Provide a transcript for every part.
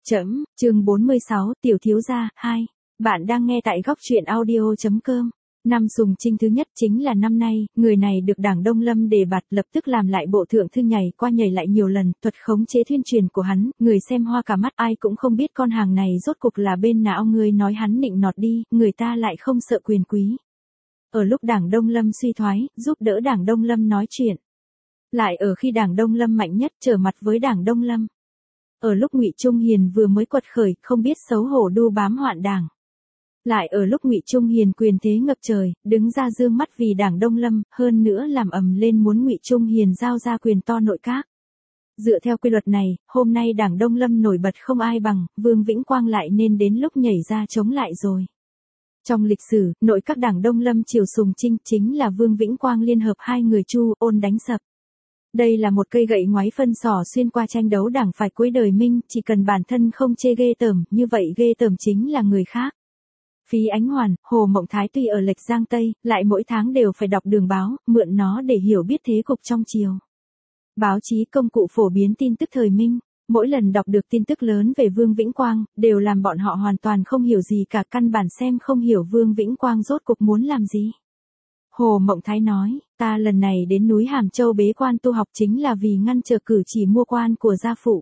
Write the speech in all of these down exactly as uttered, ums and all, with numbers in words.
Chấm, chương bốn mươi sáu, tiểu thiếu gia, hai. Bạn đang nghe tại góc truyện audio.com. Năm Sùng Trinh thứ nhất chính là năm nay, người này được Đảng Đông Lâm đề bạt lập tức làm lại bộ thượng thư nhảy qua nhảy lại nhiều lần, thuật khống chế thuyên truyền của hắn, người xem hoa cả mắt, ai cũng không biết con hàng này rốt cục là bên nào. Người nói hắn nịnh nọt đi, người ta lại không sợ quyền quý. Ở lúc Đảng Đông Lâm suy thoái, giúp đỡ Đảng Đông Lâm nói chuyện. Lại ở khi Đảng Đông Lâm mạnh nhất trở mặt với Đảng Đông Lâm. Ở lúc Ngụy Trung Hiền vừa mới quật khởi, không biết xấu hổ đu bám hoạn Đảng. Lại ở lúc Ngụy Trung Hiền quyền thế ngập trời, đứng ra dương mắt vì Đảng Đông Lâm, hơn nữa làm ầm lên muốn Ngụy Trung Hiền giao ra quyền to nội các. Dựa theo quy luật này, hôm nay Đảng Đông Lâm nổi bật không ai bằng, Vương Vĩnh Quang lại nên đến lúc nhảy ra chống lại rồi. Trong lịch sử, nội các Đảng Đông Lâm triều Sùng Trinh chính là Vương Vĩnh Quang liên hợp hai người Chu Ôn đánh sập. Đây là một cây gậy ngoáy phân sỏ xuyên qua tranh đấu đảng phải cuối đời Minh, chỉ cần bản thân không chê ghê tởm, như vậy ghê tởm chính là người khác. Phí Ánh Hoàn, Hồ Mộng Thái tuy ở lệch Giang Tây, lại mỗi tháng đều phải đọc Đường Báo, mượn nó để hiểu biết thế cục trong triều. Báo chí công cụ phổ biến tin tức thời Minh, mỗi lần đọc được tin tức lớn về Vương Vĩnh Quang, đều làm bọn họ hoàn toàn không hiểu gì cả, căn bản xem không hiểu Vương Vĩnh Quang rốt cục muốn làm gì. Hồ Mộng Thái nói, ta lần này đến núi Hàm Châu bế quan tu học chính là vì ngăn trở cử chỉ mua quan của gia phụ.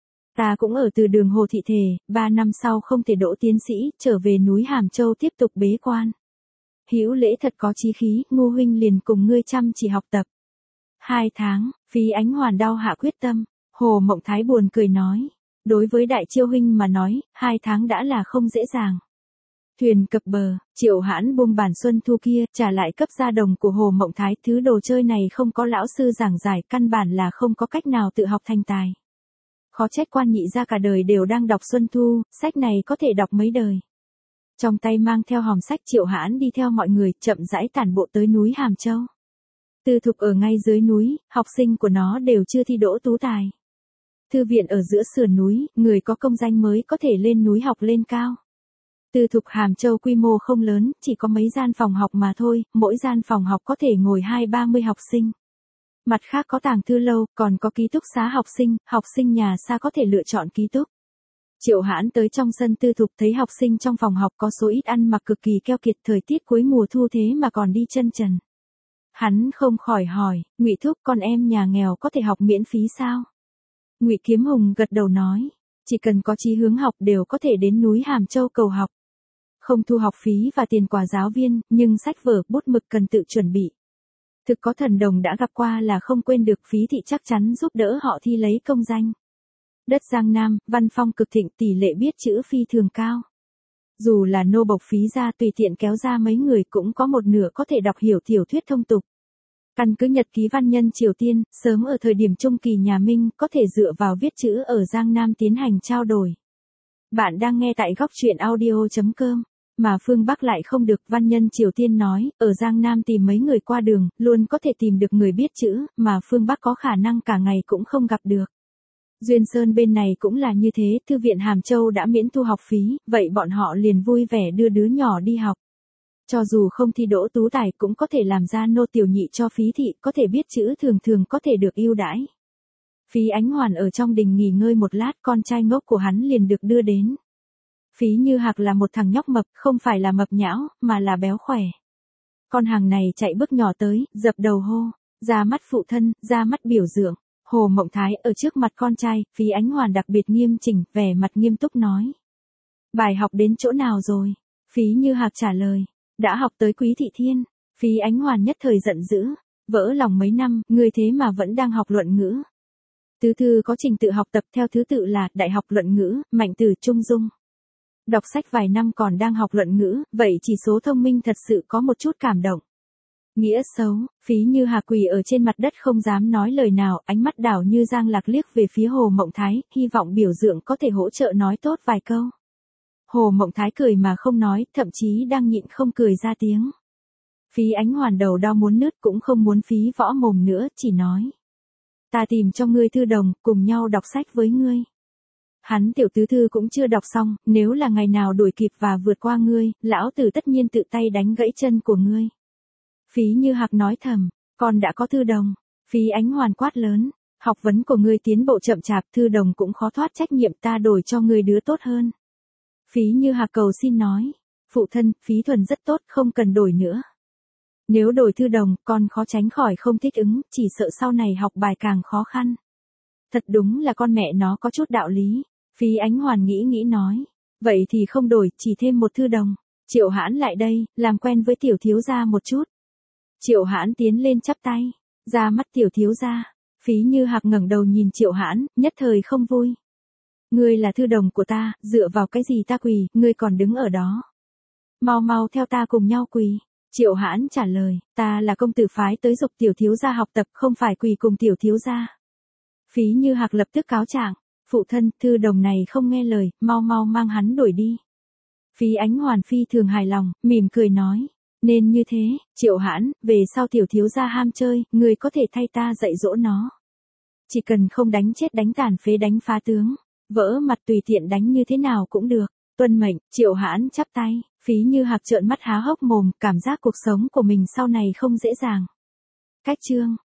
Ta cũng ở từ đường Hồ Thị thề, ba năm sau không thể đỗ tiến sĩ, trở về núi Hàm Châu tiếp tục bế quan. Hữu Lễ thật có chí khí, Ngô huynh liền cùng ngươi chăm chỉ học tập. Hai tháng, Phí Ánh Hoàn đau hạ quyết tâm, Hồ Mộng Thái buồn cười nói, đối với Đại Chiêu huynh mà nói, hai tháng đã là không dễ dàng. Thuyền cập bờ, Triệu Hãn buông bản xuân thu kia, trả lại cấp gia đồng của Hồ Mộng Thái, thứ đồ chơi này không có lão sư giảng giải, căn bản là không có cách nào tự học thành tài. Khó trách quan nhị gia cả đời đều đang đọc xuân thu, sách này có thể đọc mấy đời. Trong tay mang theo hòm sách, Triệu Hãn đi theo mọi người, chậm rãi tản bộ tới núi Hàm Châu. Tư thục ở ngay dưới núi, học sinh của nó đều chưa thi đỗ tú tài. Thư viện ở giữa sườn núi, người có công danh mới có thể lên núi học lên cao. Tư thục Hàm Châu quy mô không lớn, chỉ có mấy gian phòng học mà thôi, mỗi gian phòng học có thể ngồi hai ba mươi học sinh. Mặt khác có tàng thư lâu, còn có ký túc xá học sinh, học sinh nhà xa có thể lựa chọn ký túc. Triệu Hãn tới trong sân tư thục thấy học sinh trong phòng học có số ít ăn mặc cực kỳ keo kiệt, thời tiết cuối mùa thu thế mà còn đi chân trần. Hắn không khỏi hỏi, Ngụy thúc, con em nhà nghèo có thể học miễn phí sao? Ngụy Kiếm Hùng gật đầu nói, chỉ cần có chí hướng học đều có thể đến núi Hàm Châu cầu học. Không thu học phí và tiền quà giáo viên, nhưng sách vở, bút mực cần tự chuẩn bị. Thực có thần đồng đã gặp qua là không quên được, phí thị chắc chắn giúp đỡ họ thi lấy công danh. Đất Giang Nam, văn phong cực thịnh, tỷ lệ biết chữ phi thường cao. Dù là nô bộc phí ra tùy tiện kéo ra mấy người cũng có một nửa có thể đọc hiểu tiểu thuyết thông tục. Căn cứ nhật ký văn nhân Triều Tiên, sớm ở thời điểm trung kỳ nhà Minh, có thể dựa vào viết chữ ở Giang Nam tiến hành trao đổi. Bạn đang nghe tại góc truyện audio.com. Mà phương Bắc lại không được, văn nhân Triều Tiên nói, ở Giang Nam tìm mấy người qua đường, luôn có thể tìm được người biết chữ, mà phương Bắc có khả năng cả ngày cũng không gặp được. Duyên Sơn bên này cũng là như thế, thư viện Hàm Châu đã miễn thu học phí, vậy bọn họ liền vui vẻ đưa đứa nhỏ đi học. Cho dù không thi đỗ tú tài cũng có thể làm ra nô tiểu nhị cho phí thị, có thể biết chữ thường thường có thể được ưu đãi. Phí Ánh Hoàn ở trong đình nghỉ ngơi một lát, con trai ngốc của hắn liền được đưa đến. Phí Như Hạc là một thằng nhóc mập, không phải là mập nhão, mà là béo khỏe. Con hàng này chạy bước nhỏ tới, dập đầu hô, ra mắt phụ thân, ra mắt biểu dưỡng. Hồ Mộng Thái ở trước mặt con trai, Phí Ánh Hoàn đặc biệt nghiêm chỉnh, vẻ mặt nghiêm túc nói. Bài học đến chỗ nào rồi? Phí Như Hạc trả lời, đã học tới Quý Thị Thiên. Phí Ánh Hoàn nhất thời giận dữ, vỡ lòng mấy năm, ngươi thế mà vẫn đang học luận ngữ. Tứ thư có trình tự học tập theo thứ tự là Đại học luận ngữ, Mạnh từ, Trung dung. Đọc sách vài năm còn đang học luận ngữ, vậy chỉ số thông minh thật sự có một chút cảm động. Nghĩa xấu, Phí Như Hà quỳ ở trên mặt đất không dám nói lời nào, ánh mắt đảo như giang lạc liếc về phía Hồ Mộng Thái, hy vọng biểu dưỡng có thể hỗ trợ nói tốt vài câu. Hồ Mộng Thái cười mà không nói, thậm chí đang nhịn không cười ra tiếng. Phí Ánh Hoàn đầu đau muốn nứt cũng không muốn phí võ mồm nữa, chỉ nói. Ta tìm cho ngươi thư đồng, cùng nhau đọc sách với ngươi. Hắn tiểu tứ thư cũng chưa đọc xong, nếu là ngày nào đuổi kịp và vượt qua ngươi, lão tử tất nhiên tự tay đánh gãy chân của ngươi. Phí Như Hạc nói thầm, con đã có thư đồng. Phí Ánh Hoàn quát lớn, Học vấn của ngươi tiến bộ chậm chạp, thư đồng cũng khó thoát trách nhiệm, ta đổi cho ngươi đứa tốt hơn. Phí Như Hạc cầu xin nói. Phụ thân, Phí Thuần rất tốt, không cần đổi nữa. Nếu đổi thư đồng, con khó tránh khỏi không thích ứng, chỉ sợ sau này học bài càng khó khăn. Thật đúng là con mẹ nó có chút đạo lý. Phí Ánh Hoàn nghĩ nghĩ nói. Vậy thì không đổi, chỉ thêm một thư đồng. Triệu Hãn lại đây, làm quen với tiểu thiếu gia một chút. Triệu Hãn tiến lên chắp tay. Ra mắt tiểu thiếu gia. Phí Như Hạc ngẩng đầu nhìn Triệu Hãn, nhất thời không vui. Ngươi là thư đồng của ta, dựa vào cái gì ta quỳ, ngươi còn đứng ở đó. Mau mau theo ta cùng nhau quỳ. Triệu Hãn trả lời, ta là công tử phái tới dục tiểu thiếu gia học tập, không phải quỳ cùng tiểu thiếu gia. Phí Như Hạc lập tức cáo trạng, phụ thân, thư đồng này không nghe lời, mau mau mang hắn đuổi đi. Phí Ánh Hoàn phi thường hài lòng, mỉm cười nói, nên như thế, Triệu Hãn, về sau tiểu thiếu gia ham chơi, người có thể thay ta dạy dỗ nó. Chỉ cần không đánh chết đánh tàn phế đánh phá tướng, vỡ mặt tùy tiện đánh như thế nào cũng được. Tuân mệnh. Triệu Hãn chắp tay. Phí Như Hạc trợn mắt há hốc mồm, cảm giác cuộc sống của mình sau này không dễ dàng. Cách chương